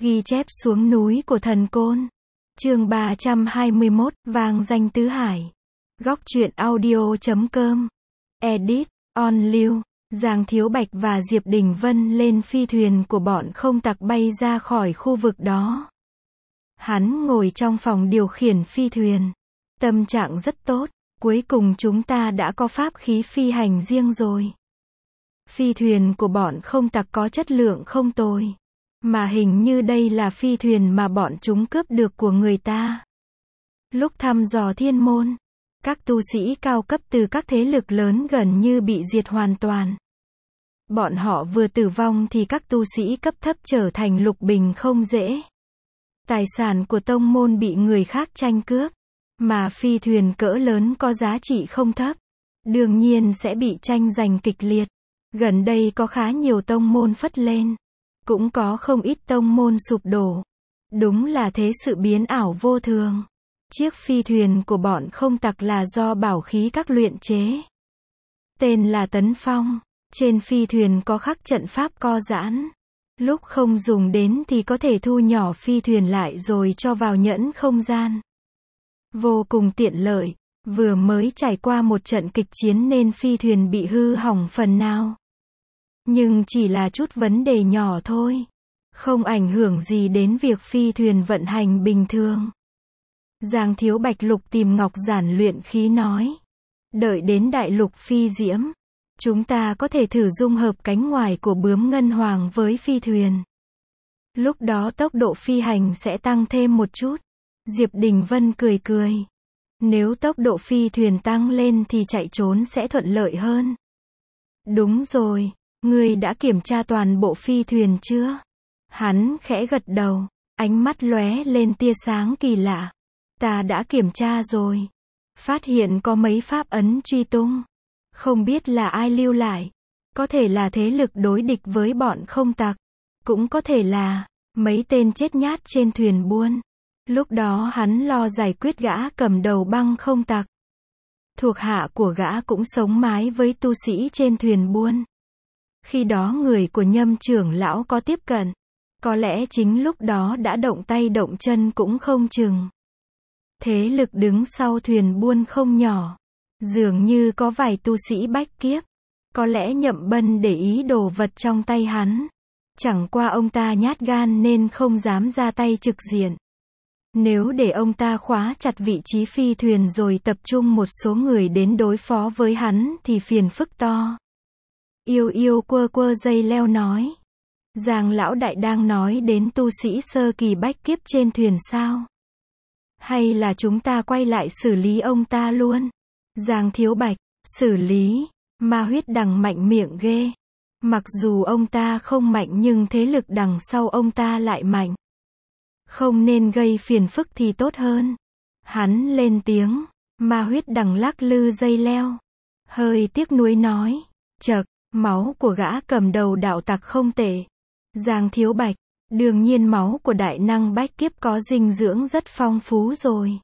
Ghi chép xuống núi của thần Côn. Chương 321, vang danh tứ hải. Góc truyện audio.com. Edit, On Lưu. Giang Thiếu Bạch và Diệp Đình Vân lên phi thuyền của bọn không tặc bay ra khỏi khu vực đó. Hắn ngồi trong phòng điều khiển phi thuyền. Tâm trạng rất tốt, cuối cùng chúng ta đã có pháp khí phi hành riêng rồi. Phi thuyền của bọn không tặc có chất lượng không tồi. Mà hình như đây là phi thuyền mà bọn chúng cướp được của người ta. Lúc thăm dò thiên môn, các tu sĩ cao cấp từ các thế lực lớn gần như bị diệt hoàn toàn. Bọn họ vừa tử vong thì các tu sĩ cấp thấp trở thành lục bình không dễ. Tài sản của tông môn bị người khác tranh cướp, mà phi thuyền cỡ lớn có giá trị không thấp, đương nhiên sẽ bị tranh giành kịch liệt. Gần đây có khá nhiều tông môn phất lên, cũng có không ít tông môn sụp đổ. Đúng là thế sự biến ảo vô thường. Chiếc phi thuyền của bọn không tặc là do bảo khí các luyện chế. Tên là Tấn Phong. Trên phi thuyền có khắc trận pháp co giãn. Lúc không dùng đến thì có thể thu nhỏ phi thuyền lại rồi cho vào nhẫn không gian. Vô cùng tiện lợi. Vừa mới trải qua một trận kịch chiến nên phi thuyền bị hư hỏng phần nào. Nhưng chỉ là chút vấn đề nhỏ thôi. Không ảnh hưởng gì đến việc phi thuyền vận hành bình thường. Giang Thiếu Bạch lục tìm ngọc giản luyện khí nói. Đợi đến đại lục phi diễm, chúng ta có thể thử dung hợp cánh ngoài của bướm ngân hoàng với phi thuyền. Lúc đó tốc độ phi hành sẽ tăng thêm một chút. Diệp Đình Vân cười cười. Nếu tốc độ phi thuyền tăng lên thì chạy trốn sẽ thuận lợi hơn. Đúng rồi, ngươi đã kiểm tra toàn bộ phi thuyền chưa? Hắn khẽ gật đầu, ánh mắt lóe lên tia sáng kỳ lạ. Ta đã kiểm tra rồi. Phát hiện có mấy pháp ấn truy tung. Không biết là ai lưu lại. Có thể là thế lực đối địch với bọn không tặc. Cũng có thể là mấy tên chết nhát trên thuyền buôn. Lúc đó hắn lo giải quyết gã cầm đầu băng không tặc. Thuộc hạ của gã cũng sống mái với tu sĩ trên thuyền buôn. Khi đó người của Nhâm trưởng lão có tiếp cận. Có lẽ chính lúc đó đã động tay động chân cũng không chừng. Thế lực đứng sau thuyền buôn không nhỏ. Dường như có vài tu sĩ bách kiếp. Có lẽ Nhậm Bân để ý đồ vật trong tay hắn. Chẳng qua ông ta nhát gan nên không dám ra tay trực diện. Nếu để ông ta khóa chặt vị trí phi thuyền rồi tập trung một số người đến đối phó với hắn thì phiền phức to. Yêu yêu quơ quơ dây leo nói. Giang lão đại đang nói đến tu sĩ sơ kỳ bách kiếp trên thuyền sao? Hay là chúng ta quay lại xử lý ông ta luôn? Giang Thiếu Bạch, xử lý, ma huyết đằng mạnh miệng ghê. Mặc dù ông ta không mạnh nhưng thế lực đằng sau ông ta lại mạnh. Không nên gây phiền phức thì tốt hơn. Hắn lên tiếng, ma huyết đằng lắc lư dây leo. Hơi tiếc nuối nói, chậc, máu của gã cầm đầu đạo tặc không tệ. Giang Thiếu Bạch, đương nhiên máu của đại năng bách kiếp có dinh dưỡng rất phong phú rồi.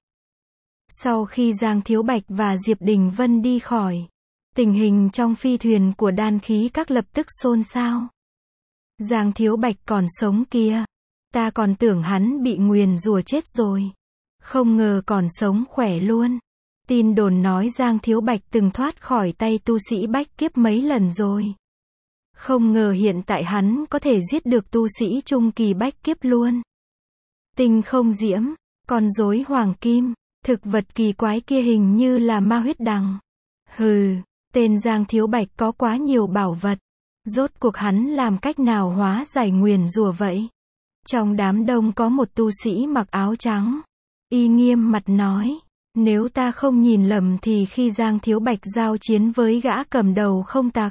Sau khi Giang Thiếu Bạch và Diệp Đình Vân đi khỏi, tình hình trong phi thuyền của đan khí các lập tức xôn xao. Giang Thiếu Bạch còn sống kia. Ta còn tưởng hắn bị nguyền rủa chết rồi. Không ngờ còn sống khỏe luôn. Tin đồn nói Giang Thiếu Bạch từng thoát khỏi tay tu sĩ bách kiếp mấy lần rồi. Không ngờ hiện tại hắn có thể giết được tu sĩ trung kỳ bách kiếp luôn. Tinh không diễm, con rối hoàng kim, thực vật kỳ quái kia hình như là ma huyết đằng. Hừ, tên Giang Thiếu Bạch có quá nhiều bảo vật. Rốt cuộc hắn làm cách nào hóa giải nguyền rủa vậy? Trong đám đông có một tu sĩ mặc áo trắng. Y nghiêm mặt nói, nếu ta không nhìn lầm thì khi Giang Thiếu Bạch giao chiến với gã cầm đầu không tặc,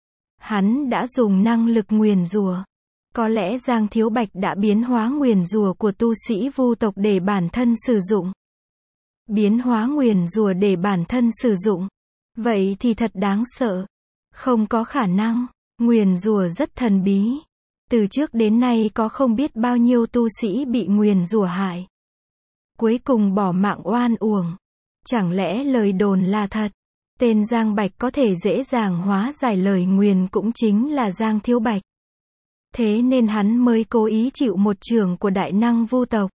hắn đã dùng năng lực nguyền rủa. Có lẽ Giang Thiếu Bạch đã biến hóa nguyền rủa của tu sĩ vu tộc để bản thân sử dụng. Biến hóa nguyền rủa để bản thân sử dụng. Vậy thì thật đáng sợ. Không có khả năng. Nguyền rủa rất thần bí. Từ trước đến nay có không biết bao nhiêu tu sĩ bị nguyền rủa hại. Cuối cùng bỏ mạng oan uổng. Chẳng lẽ lời đồn là thật? Tên Giang Bạch có thể dễ dàng hóa giải lời nguyền cũng chính là Giang Thiếu Bạch. Thế nên hắn mới cố ý chịu một chưởng của đại năng vu tộc.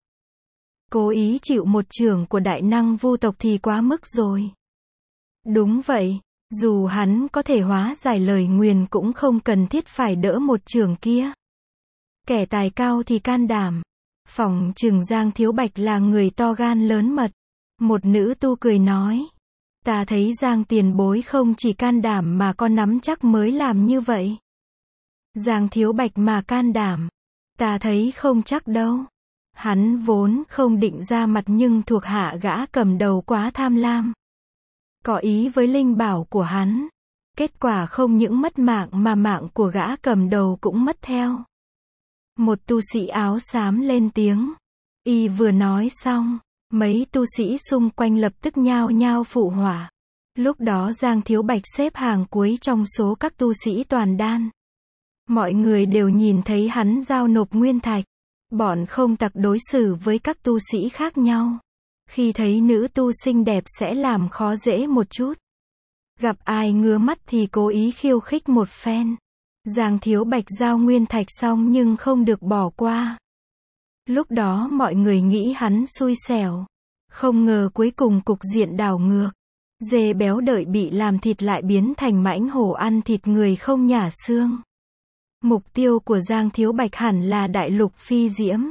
Cố ý chịu một chưởng của đại năng vu tộc thì quá mức rồi. Đúng vậy, dù hắn có thể hóa giải lời nguyền cũng không cần thiết phải đỡ một chưởng kia. Kẻ tài cao thì can đảm. Phỏng chừng Giang Thiếu Bạch là người to gan lớn mật. Một nữ tu cười nói. Ta thấy Giang tiền bối không chỉ can đảm mà có nắm chắc mới làm như vậy. Giang Thiếu Bạch mà can đảm. Ta thấy không chắc đâu. Hắn vốn không định ra mặt nhưng thuộc hạ gã cầm đầu quá tham lam. Có ý với linh bảo của hắn. Kết quả không những mất mạng mà mạng của gã cầm đầu cũng mất theo. Một tu sĩ áo xám lên tiếng. Y vừa nói xong, mấy tu sĩ xung quanh lập tức nhao nhao phụ họa. Lúc đó Giang Thiếu Bạch xếp hàng cuối trong số các tu sĩ toàn đan. Mọi người đều nhìn thấy hắn giao nộp nguyên thạch. Bọn không tặc đối xử với các tu sĩ khác nhau. Khi thấy nữ tu xinh đẹp sẽ làm khó dễ một chút. Gặp ai ngứa mắt thì cố ý khiêu khích một phen. Giang Thiếu Bạch giao nguyên thạch xong nhưng không được bỏ qua. Lúc đó mọi người nghĩ hắn xui xẻo. Không ngờ cuối cùng cục diện đảo ngược. Dê béo đợi bị làm thịt lại biến thành mãnh hổ ăn thịt người không nhả xương. Mục tiêu của Giang Thiếu Bạch hẳn là đại lục phi diễm.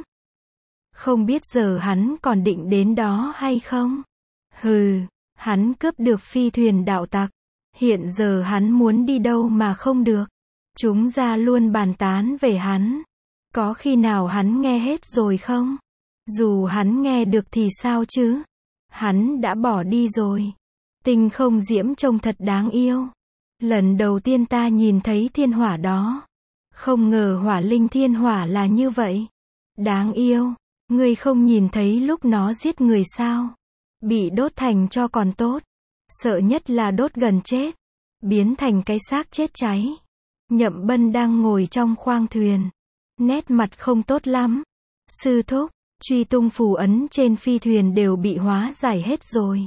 Không biết giờ hắn còn định đến đó hay không? Hừ, hắn cướp được phi thuyền đạo tặc. Hiện giờ hắn muốn đi đâu mà không được. Chúng ra luôn bàn tán về hắn. Có khi nào hắn nghe hết rồi không? Dù hắn nghe được thì sao chứ? Hắn đã bỏ đi rồi. Tinh không diễm trông thật đáng yêu. Lần đầu tiên ta nhìn thấy thiên hỏa đó. Không ngờ hỏa linh thiên hỏa là như vậy. Đáng yêu. Ngươi không nhìn thấy lúc nó giết người sao? Bị đốt thành tro còn tốt. Sợ nhất là đốt gần chết. Biến thành cái xác chết cháy. Nhậm Bân đang ngồi trong khoang thuyền. Nét mặt không tốt lắm. Sư thúc, truy tung phù ấn trên phi thuyền đều bị hóa giải hết rồi.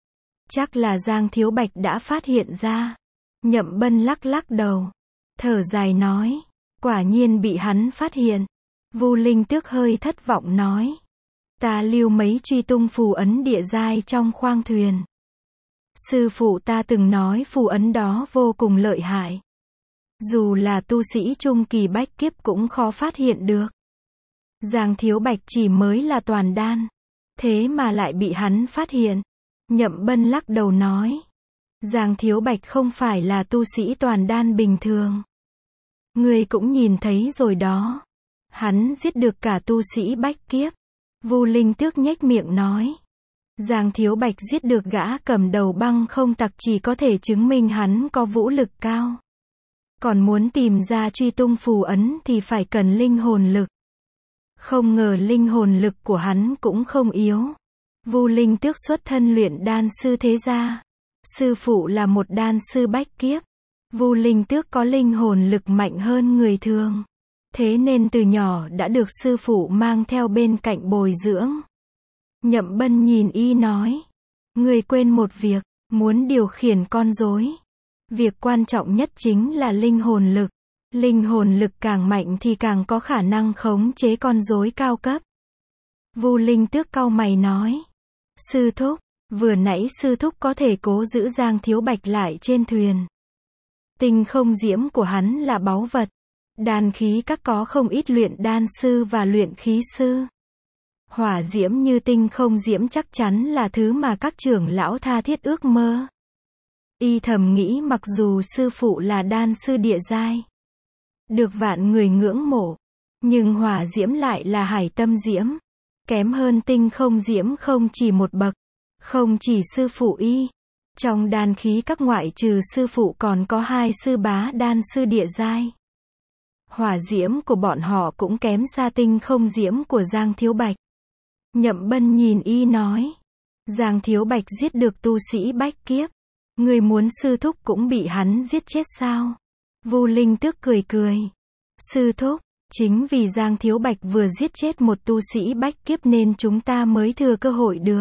Chắc là Giang Thiếu Bạch đã phát hiện ra. Nhậm Bân lắc lắc đầu. Thở dài nói. Quả nhiên bị hắn phát hiện. Vu Linh Tước hơi thất vọng nói. Ta lưu mấy truy tung phù ấn địa giai trong khoang thuyền. Sư phụ ta từng nói phù ấn đó vô cùng lợi hại. Dù là tu sĩ trung kỳ bách kiếp cũng khó phát hiện được. Giang Thiếu Bạch chỉ mới là toàn đan. Thế mà lại bị hắn phát hiện. Nhậm Bân lắc đầu nói. Giang Thiếu Bạch không phải là tu sĩ toàn đan bình thường. Ngươi cũng nhìn thấy rồi đó. Hắn giết được cả tu sĩ bách kiếp. Vu Linh Tước nhếch miệng nói. Giang Thiếu Bạch giết được gã cầm đầu băng không tặc chỉ có thể chứng minh hắn có vũ lực cao. Còn muốn tìm ra truy tung phù ấn thì phải cần linh hồn lực. Không ngờ linh hồn lực của hắn cũng không yếu. Vu Linh Tước xuất thân luyện đan sư thế gia. Sư phụ là một đan sư bách kiếp. Vu Linh Tước có linh hồn lực mạnh hơn người thường. Thế nên từ nhỏ đã được sư phụ mang theo bên cạnh bồi dưỡng. Nhậm Bân nhìn y nói. Người quên một việc, muốn điều khiển con rối. Việc quan trọng nhất chính là linh hồn lực. Linh hồn lực càng mạnh thì càng có khả năng khống chế con rối cao cấp. Vu Linh Tước cau mày nói. Sư thúc, vừa nãy sư thúc có thể cố giữ Giang Thiếu Bạch lại trên thuyền. Tinh không diễm của hắn là báu vật. Đan khí các có không ít luyện đan sư và luyện khí sư. Hỏa diễm như tinh không diễm chắc chắn là thứ mà các trưởng lão tha thiết ước mơ. Y thầm nghĩ mặc dù sư phụ là đan sư địa giai, được vạn người ngưỡng mộ, nhưng hỏa diễm lại là hải tâm diễm, kém hơn tinh không diễm không chỉ một bậc. Không chỉ sư phụ y, trong đan khí các ngoại trừ sư phụ còn có 2 sư bá đan sư địa giai. Hỏa diễm của bọn họ cũng kém xa tinh không diễm của Giang Thiếu Bạch. Nhậm Bân nhìn y nói. Giang Thiếu Bạch giết được tu sĩ bách kiếp. Người muốn sư thúc cũng bị hắn giết chết sao? Vu Linh Tước cười cười. Sư thúc, chính vì Giang Thiếu Bạch vừa giết chết một tu sĩ bách kiếp nên chúng ta mới thừa cơ hội được.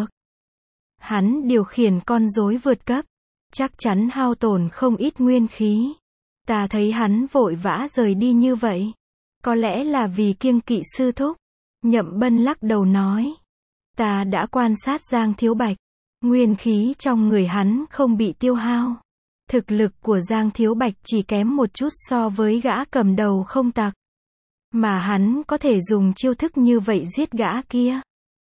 Hắn điều khiển con rối vượt cấp. Chắc chắn hao tổn không ít nguyên khí. Ta thấy hắn vội vã rời đi như vậy. Có lẽ là vì kiêng kỵ sư thúc. Nhậm Bân lắc đầu nói. Ta đã quan sát Giang Thiếu Bạch. Nguyên khí trong người hắn không bị tiêu hao. Thực lực của Giang Thiếu Bạch chỉ kém một chút so với gã cầm đầu không tặc. Mà hắn có thể dùng chiêu thức như vậy giết gã kia.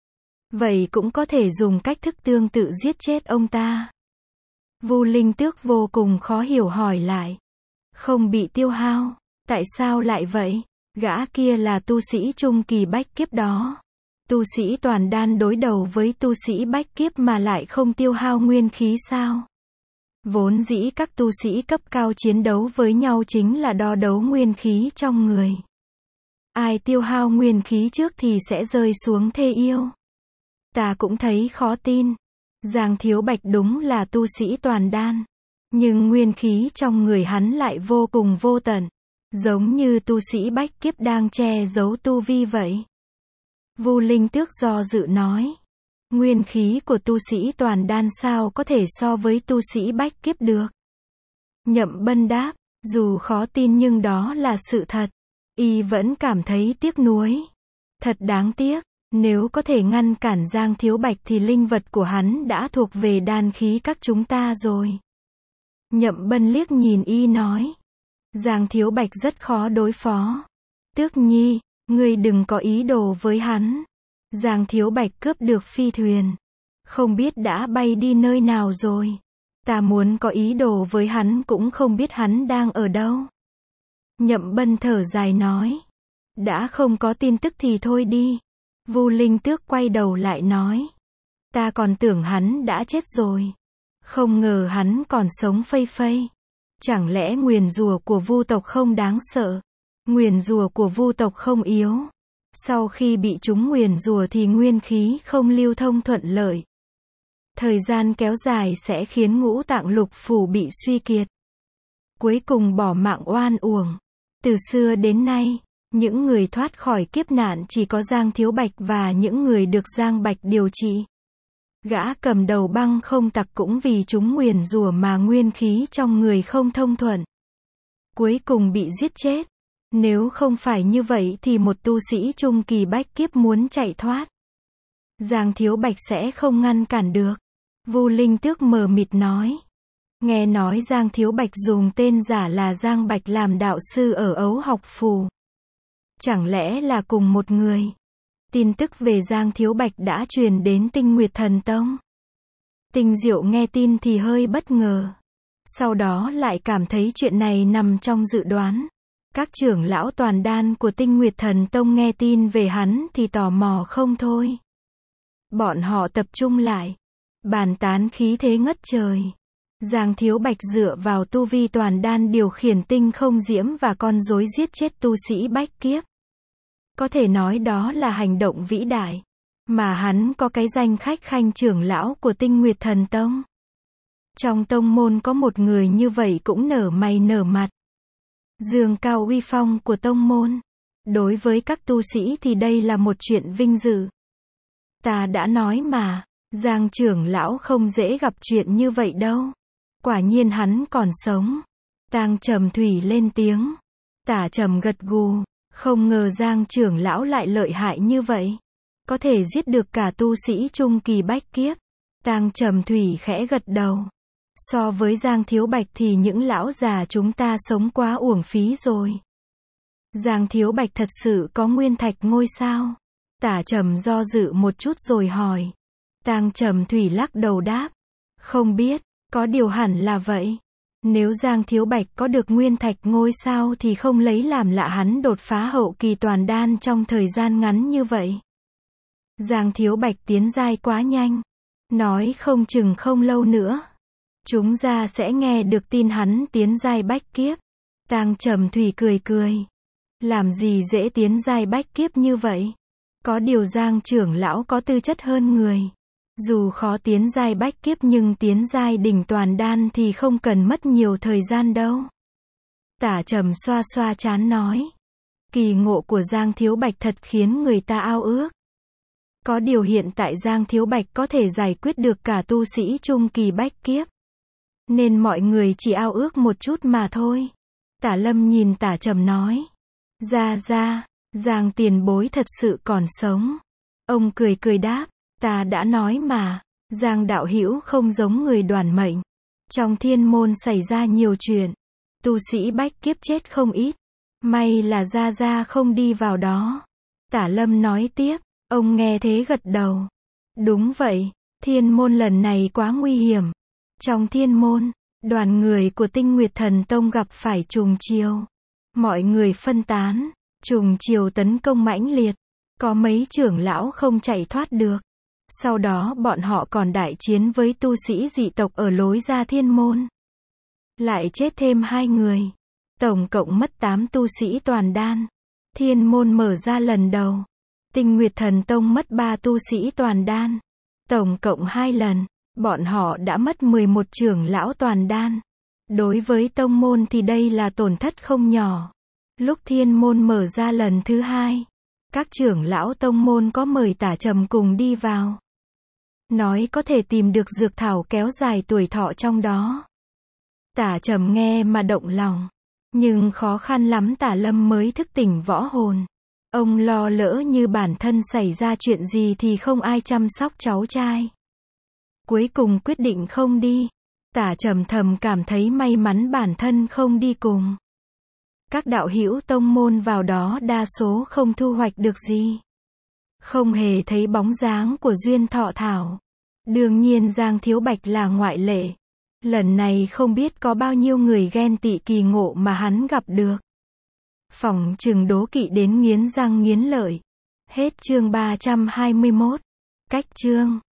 Vậy cũng có thể dùng cách thức tương tự giết chết ông ta. Vu Linh Tước vô cùng khó hiểu hỏi lại. Không bị tiêu hao, tại sao lại vậy? Gã kia là tu sĩ trung kỳ bách kiếp đó. Tu sĩ toàn đan đối đầu với tu sĩ bách kiếp mà lại không tiêu hao nguyên khí sao? Vốn dĩ các tu sĩ cấp cao chiến đấu với nhau chính là đo đấu nguyên khí trong người. Ai tiêu hao nguyên khí trước thì sẽ rơi xuống thê yêu. Ta cũng thấy khó tin. Giang Thiếu Bạch đúng là tu sĩ toàn đan. Nhưng nguyên khí trong người hắn lại vô cùng vô tận. Giống như tu sĩ bách kiếp đang che giấu tu vi vậy. Vu Linh Tước do dự nói. Nguyên khí của tu sĩ toàn đan sao có thể so với tu sĩ bách kiếp được? Nhậm Bân đáp. Dù khó tin nhưng đó là sự thật. Y vẫn cảm thấy tiếc nuối. Thật đáng tiếc. Nếu có thể ngăn cản Giang Thiếu Bạch thì linh vật của hắn đã thuộc về đan khí các chúng ta rồi. Nhậm Bân liếc nhìn Y nói. Giang Thiếu Bạch rất khó đối phó. Tước Nhi, ngươi đừng có ý đồ với hắn. Giang Thiếu Bạch cướp được phi thuyền. Không biết đã bay đi nơi nào rồi. Ta muốn có ý đồ với hắn cũng không biết hắn đang ở đâu. Nhậm Bân thở dài nói. Đã không có tin tức thì thôi đi. Vu Linh Tước quay đầu lại nói. Ta còn tưởng hắn đã chết rồi. Không ngờ hắn còn sống phây phây. Chẳng lẽ nguyền rủa của Vu tộc không đáng sợ? Nguyền rủa của Vu tộc không yếu. Sau khi bị chúng nguyền rủa thì nguyên khí không lưu thông thuận lợi. Thời gian kéo dài sẽ khiến ngũ tạng lục phủ bị suy kiệt. Cuối cùng bỏ mạng oan uổng. Từ xưa đến nay, những người thoát khỏi kiếp nạn chỉ có Giang Thiếu Bạch và những người được Giang Bạch điều trị. Gã cầm đầu băng không tặc cũng vì chúng nguyền rủa mà nguyên khí trong người không thông thuận. Cuối cùng bị giết chết. Nếu không phải như vậy thì một tu sĩ trung kỳ bách kiếp muốn chạy thoát. Giang Thiếu Bạch sẽ không ngăn cản được. Vu Linh Tước mờ mịt nói. Nghe nói Giang Thiếu Bạch dùng tên giả là Giang Bạch làm đạo sư ở Ấu Học Phù. Chẳng lẽ là cùng một người? Tin tức về Giang Thiếu Bạch đã truyền đến Tinh Nguyệt Thần Tông. Tinh Diệu nghe tin thì hơi bất ngờ. Sau đó lại cảm thấy chuyện này nằm trong dự đoán. Các trưởng lão toàn đan của Tinh Nguyệt Thần Tông nghe tin về hắn thì tò mò không thôi. Bọn họ tập trung lại. Bàn tán khí thế ngất trời. Giang Thiếu Bạch dựa vào tu vi toàn đan điều khiển tinh không diễm và con rối giết chết tu sĩ bách kiếp. Có thể nói đó là hành động vĩ đại. Mà hắn có cái danh khách khanh trưởng lão của Tinh Nguyệt Thần Tông. Trong tông môn có một người như vậy cũng nở mày nở mặt. Dương cao uy phong của tông môn. Đối với các tu sĩ thì đây là một chuyện vinh dự. Ta đã nói mà, Giang trưởng lão không dễ gặp chuyện như vậy đâu. Quả nhiên hắn còn sống. Tang Trầm Thủy lên tiếng. Tả Trầm gật gù. Không ngờ Giang trưởng lão lại lợi hại như vậy. Có thể giết được cả tu sĩ trung kỳ bách kiếp. Tang Trầm Thủy khẽ gật đầu. So với Giang Thiếu Bạch thì những lão già chúng ta sống quá uổng phí rồi. Giang Thiếu Bạch thật sự có nguyên thạch ngôi sao? Tả Trầm do dự một chút rồi hỏi. Tang Trầm Thủy lắc đầu đáp. Không biết, có điều hẳn là vậy. Nếu Giang Thiếu Bạch có được nguyên thạch ngôi sao thì không lấy làm lạ hắn đột phá hậu kỳ toàn đan trong thời gian ngắn như vậy. Giang Thiếu Bạch tiến giai quá nhanh. Nói không chừng không lâu nữa. Chúng ta sẽ nghe được tin hắn tiến giai bách kiếp. Tang Trầm Thủy cười cười. Làm gì dễ tiến giai bách kiếp như vậy? Có điều Giang trưởng lão có tư chất hơn người. Dù khó tiến giai bách kiếp nhưng tiến giai đỉnh toàn đan thì không cần mất nhiều thời gian đâu. Tả Trầm xoa xoa trán nói. Kỳ ngộ của Giang Thiếu Bạch thật khiến người ta ao ước. Có điều hiện tại Giang Thiếu Bạch có thể giải quyết được cả tu sĩ trung kỳ bách kiếp. Nên mọi người chỉ ao ước một chút mà thôi. Tả Lâm nhìn Tả Trầm nói. Ra, Giang tiền bối thật sự còn sống. Ông cười cười đáp, ta đã nói mà, Giang đạo hữu không giống người đoản mệnh. Trong thiên môn xảy ra nhiều chuyện, tu sĩ bách kiếp chết không ít. May là Ra không đi vào đó. Tả Lâm nói tiếp, ông nghe thế gật đầu. Đúng vậy, thiên môn lần này quá nguy hiểm. Trong thiên môn, đoàn người của Tinh Nguyệt Thần Tông gặp phải trùng chiều. Mọi người phân tán, trùng chiều tấn công mãnh liệt. Có mấy trưởng lão không chạy thoát được. Sau đó bọn họ còn đại chiến với tu sĩ dị tộc ở lối ra thiên môn. Lại chết thêm 2 người. Tổng cộng mất 8 tu sĩ toàn đan. Thiên môn mở ra lần đầu. Tinh Nguyệt Thần Tông mất 3 tu sĩ toàn đan. Tổng cộng 2 lần, bọn họ đã mất 11 trưởng lão toàn đan. Đối với tông môn thì đây là tổn thất không nhỏ. Lúc thiên môn mở ra lần thứ 2, các trưởng lão tông môn có mời Tả Trầm cùng đi vào. Nói có thể tìm được dược thảo kéo dài tuổi thọ trong đó. Tả Trầm nghe mà động lòng. Nhưng khó khăn lắm Tả Lâm mới thức tỉnh võ hồn. Ông lo lỡ như bản thân xảy ra chuyện gì thì không ai chăm sóc cháu trai. Cuối cùng quyết định không đi. Tả Trầm thầm cảm thấy may mắn bản thân không đi cùng. Các đạo hữu tông môn vào đó đa số không thu hoạch được gì. Không hề thấy bóng dáng của Duyên Thọ Thảo. Đương nhiên Giang Thiếu Bạch là ngoại lệ. Lần này không biết có bao nhiêu người ghen tị kỳ ngộ mà hắn gặp được. Phỏng chừng đố kỵ đến nghiến răng nghiến lợi. Hết chương 321. Cách chương